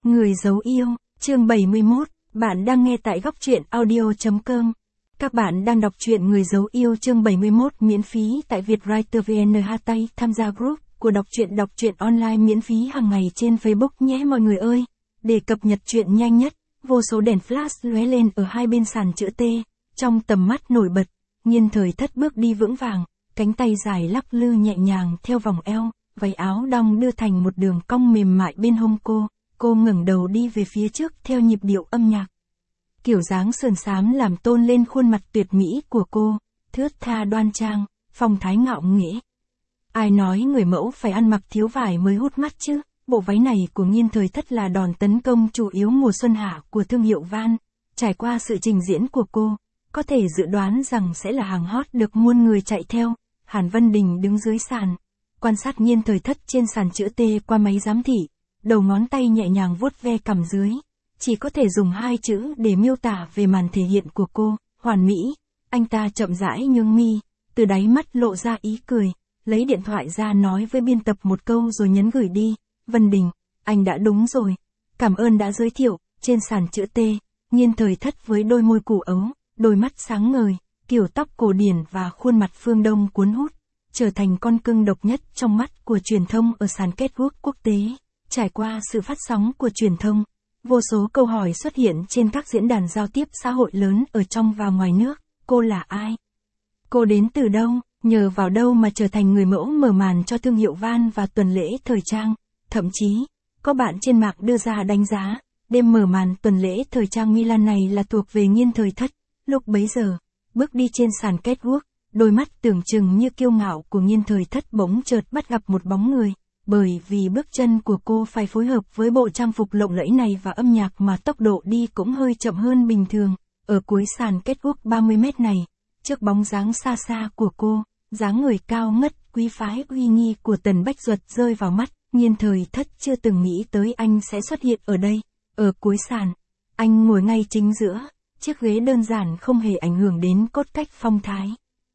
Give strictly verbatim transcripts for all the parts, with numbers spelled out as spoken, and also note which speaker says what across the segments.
Speaker 1: Người giấu yêu, chương bảy mươi mốt, bạn đang nghe tại góc truyện audio chấm com. Các bạn đang đọc truyện Người giấu yêu chương bảy mươi mốt miễn phí tại Vietwriter vê en hát tay tham gia group của đọc truyện đọc truyện online miễn phí hàng ngày trên Facebook nhé mọi người ơi. Để cập nhật truyện nhanh nhất, vô số đèn flash lóe lên ở hai bên sàn chữ T, trong tầm mắt nổi bật, Nhiên Thời Thất bước đi vững vàng, cánh tay dài lắc lư nhẹ nhàng theo vòng eo, váy áo đong đưa thành một đường cong mềm mại bên hông cô. Cô ngẩng đầu đi về phía trước theo nhịp điệu âm nhạc. Kiểu dáng sườn xám làm tôn lên khuôn mặt tuyệt mỹ của cô, thướt tha đoan trang, phong thái ngạo nghễ. Ai nói người mẫu phải ăn mặc thiếu vải mới hút mắt chứ? Bộ váy này của Nhiên Thời Thất là đòn tấn công chủ yếu mùa xuân hạ của thương hiệu Van. Trải qua sự trình diễn của cô, có thể dự đoán rằng sẽ là hàng hot được muôn người chạy theo. Hàn Vân Đình đứng dưới sàn, quan sát Nhiên Thời Thất trên sàn chữ T qua máy giám thị. Đầu ngón tay nhẹ nhàng vuốt ve cằm dưới, chỉ có thể dùng hai chữ để miêu tả về màn thể hiện của cô, hoàn mỹ. Anh ta chậm rãi nhướng mi, từ đáy mắt lộ ra ý cười, lấy điện thoại ra nói với biên tập một câu rồi nhấn gửi đi. Vân Đình, anh đã đúng rồi, cảm ơn đã giới thiệu. Trên sàn chữ T, Nhiên Thời Thất với đôi môi củ ấu, đôi mắt sáng ngời, kiểu tóc cổ điển và khuôn mặt phương Đông cuốn hút, trở thành con cưng độc nhất trong mắt của truyền thông ở sàn catwalk quốc tế. Trải qua sự phát sóng của truyền thông, vô số câu hỏi xuất hiện trên các diễn đàn giao tiếp xã hội lớn ở trong và ngoài nước. Cô là ai? Cô đến từ đâu? Nhờ vào đâu mà trở thành người mẫu mở màn cho thương hiệu Van và tuần lễ thời trang? Thậm chí, có bạn trên mạng đưa ra đánh giá, đêm mở màn tuần lễ thời trang Milan này là thuộc về Nhiên Thời Thất. Lúc bấy giờ, bước đi trên sàn catwalk, đôi mắt tưởng chừng như kiêu ngạo của Nhiên Thời Thất bỗng chợt bắt gặp một bóng người. Bởi vì bước chân của cô phải phối hợp với bộ trang phục lộng lẫy này và âm nhạc mà tốc độ đi cũng hơi chậm hơn bình thường. Ở cuối sàn catwalk ba mươi mét này, trước bóng dáng xa xa của cô, dáng người cao ngất, quý phái uy nghi của Tần Bách Duật rơi vào mắt. Nhiên Thời Thất chưa từng nghĩ tới anh sẽ xuất hiện ở đây. Ở cuối sàn, anh ngồi ngay chính giữa, chiếc ghế đơn giản không hề ảnh hưởng đến cốt cách phong thái.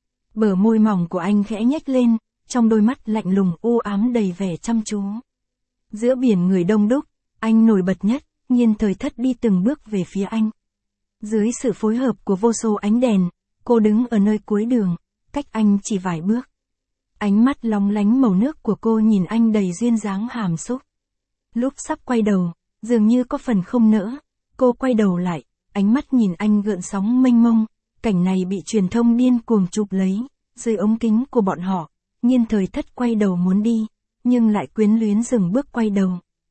Speaker 1: Bờ môi mỏng của anh khẽ nhếch lên, trong đôi mắt lạnh lùng u ám đầy vẻ chăm chú. Giữa biển người đông đúc, anh nổi bật nhất. Nhiên Thời Thất đi từng bước về phía anh. Dưới sự phối hợp của vô số ánh đèn, cô đứng ở nơi cuối đường, cách anh chỉ vài bước. Ánh mắt lóng lánh màu nước của cô nhìn anh đầy duyên dáng hàm xúc. Lúc sắp quay đầu, dường như có phần không nỡ, cô quay đầu lại, ánh mắt nhìn anh gợn sóng mênh mông. Cảnh này bị truyền thông điên cuồng chụp lấy, dưới ống kính của bọn họ. Nhiên Thời Thất quay đầu muốn đi, nhưng lại quyến luyến dừng bước quay đầu.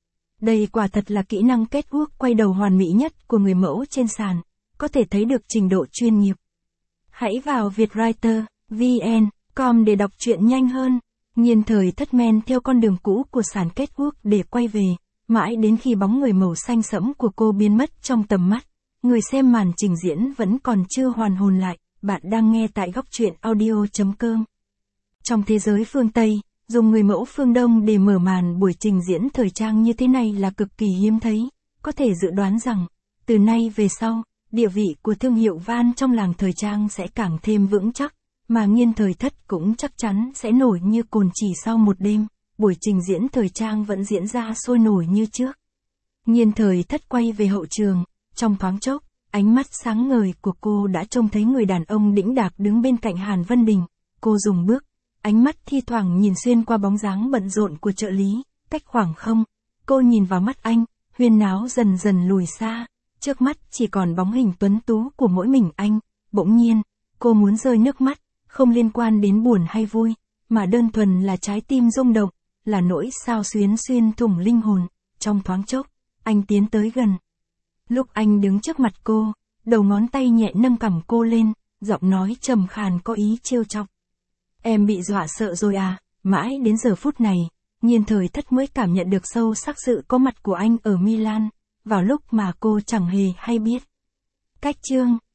Speaker 1: Đây quả thật là kỹ năng catwalk quay đầu hoàn mỹ nhất của người mẫu trên sàn, có thể thấy được trình độ chuyên nghiệp. Hãy vào Vietwriter vê en com để đọc truyện nhanh hơn. Nhiên Thời Thất men theo con đường cũ của sàn catwalk để quay về, mãi đến khi bóng người màu xanh sẫm của cô biến mất trong tầm mắt. Người xem màn trình diễn vẫn còn chưa hoàn hồn lại. Bạn đang nghe tại góc truyện audio chấm com. Trong thế giới phương Tây, dùng người mẫu phương Đông để mở màn buổi trình diễn thời trang như thế này là cực kỳ hiếm thấy. Có thể dự đoán rằng, từ nay về sau, địa vị của thương hiệu Van trong làng thời trang sẽ càng thêm vững chắc, mà Nhiên Thời Thất cũng chắc chắn sẽ nổi như cồn chỉ sau một đêm. Buổi trình diễn thời trang vẫn diễn ra sôi nổi như trước. Nhiên Thời Thất quay về hậu trường, trong thoáng chốc, ánh mắt sáng ngời của cô đã trông thấy người đàn ông đĩnh đạc đứng bên cạnh Hàn Vân Đình. Cô dừng bước, ánh mắt thi thoảng nhìn xuyên qua bóng dáng bận rộn của trợ lý, cách khoảng không. Cô nhìn vào mắt anh, huyên náo dần dần lùi xa, trước mắt chỉ còn bóng hình tuấn tú của mỗi mình anh. Bỗng nhiên, cô muốn rơi nước mắt, không liên quan đến buồn hay vui, mà đơn thuần là trái tim rung động, là nỗi xao xuyến xuyên thủng linh hồn. Trong thoáng chốc, anh tiến tới gần. Lúc anh đứng trước mặt cô, đầu ngón tay nhẹ nâng cằm cô lên, giọng nói trầm khàn có ý trêu chọc. Em bị dọa sợ rồi à? Mãi đến giờ phút này, Nhiên Thời Thất mới cảm nhận được sâu sắc sự có mặt của anh ở Milan, vào lúc mà cô chẳng hề hay biết. Cách chương